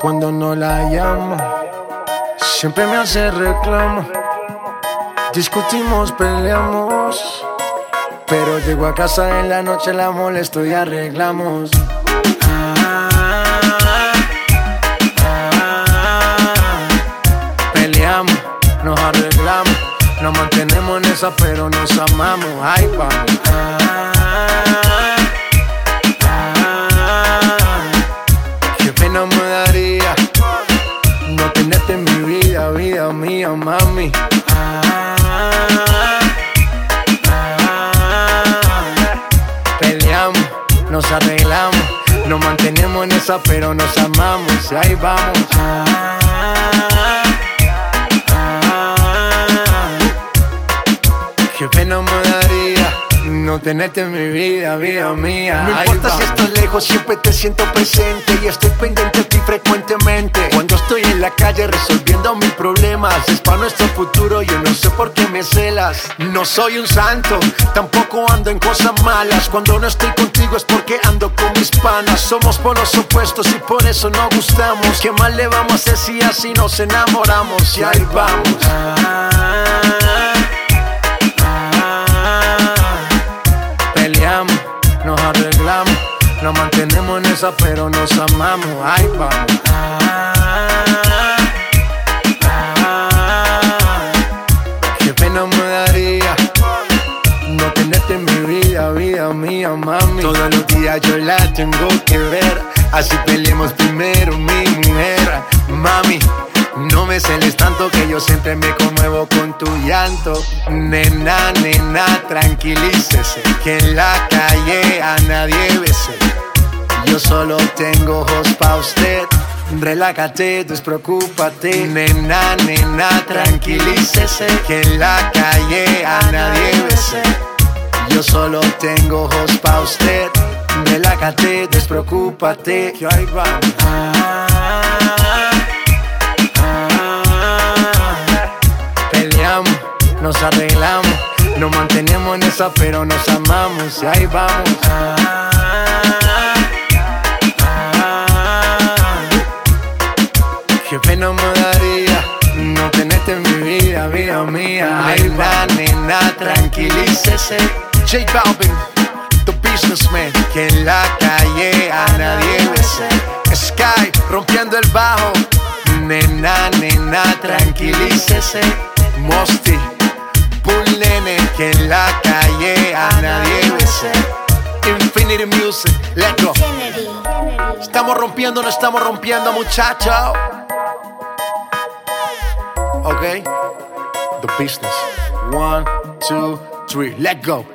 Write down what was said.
cuando no la llamo. Siempre me hace reclamo. Discutimos, peleamos, pero llego a casa en la noche, la molesto y arreglamos. Peleamos, nos arreglamos, nos mantenemos en esa, pero nos amamos. Ay, vamos. Qué pena me daría no tenerte en mi vida, vida mía, mami. Peleamos, nos arreglamos, nos mantenemos en esa, pero nos amamos. Y ahí vamos. Qué pena me daría no tenerte en mi vida, vida mía. No importa si estás lejos, siempre te siento presente y estoy pendiente de ti frecuentemente. Cuando estoy en la calle resolviendo mis problemas, es para nuestro futuro, yo no sé por qué me celas. No soy un santo, tampoco ando en cosas malas. Cuando no estoy contigo es porque ando con mis panas. Somos polos opuestos y por eso nos gustamos. ¿Qué más le vamos a hacer si así nos enamoramos? Y ahí vamos. Nos arreglamos, nos mantenemos en esa, pero nos amamos. Ay, vamos. Qué pena me daría no tenerte en mi vida, vida mía, mami. Todos los días yo la tengo que ver, así peleemos primero, mi mujer. Mami, no me celes tanto que yo siempre me conmuevo con tu llanto. Nena, nena, tranquilícese, que en la calle a nadie bese. Yo solo tengo ojos pa' usted. Relájate, despreocúpate. Nena, nena, tranquilícese, que en la calle a nadie bese. Yo solo tengo ojos pa' usted. Relájate, despreocúpate. Que ahí vamos. Nos arreglamos, nos mantenemos en esa, pero nos amamos. Y ahí vamos. Qué pena me daría no tenerte en mi vida, vida mía. Ay, va, nena, tranquilícese. J Balvin, the businessman, que en la calle a nadie bese. Sky, rompiendo el bajo. Nena, nena, tranquilícese. Mosty, Bull Nene, que en la calle a nadie bese. Infinity Music, let's go. Estamos rompiendo, no estamos rompiendo, muchachos. Ok, the business. 1, 2, 3, let's go.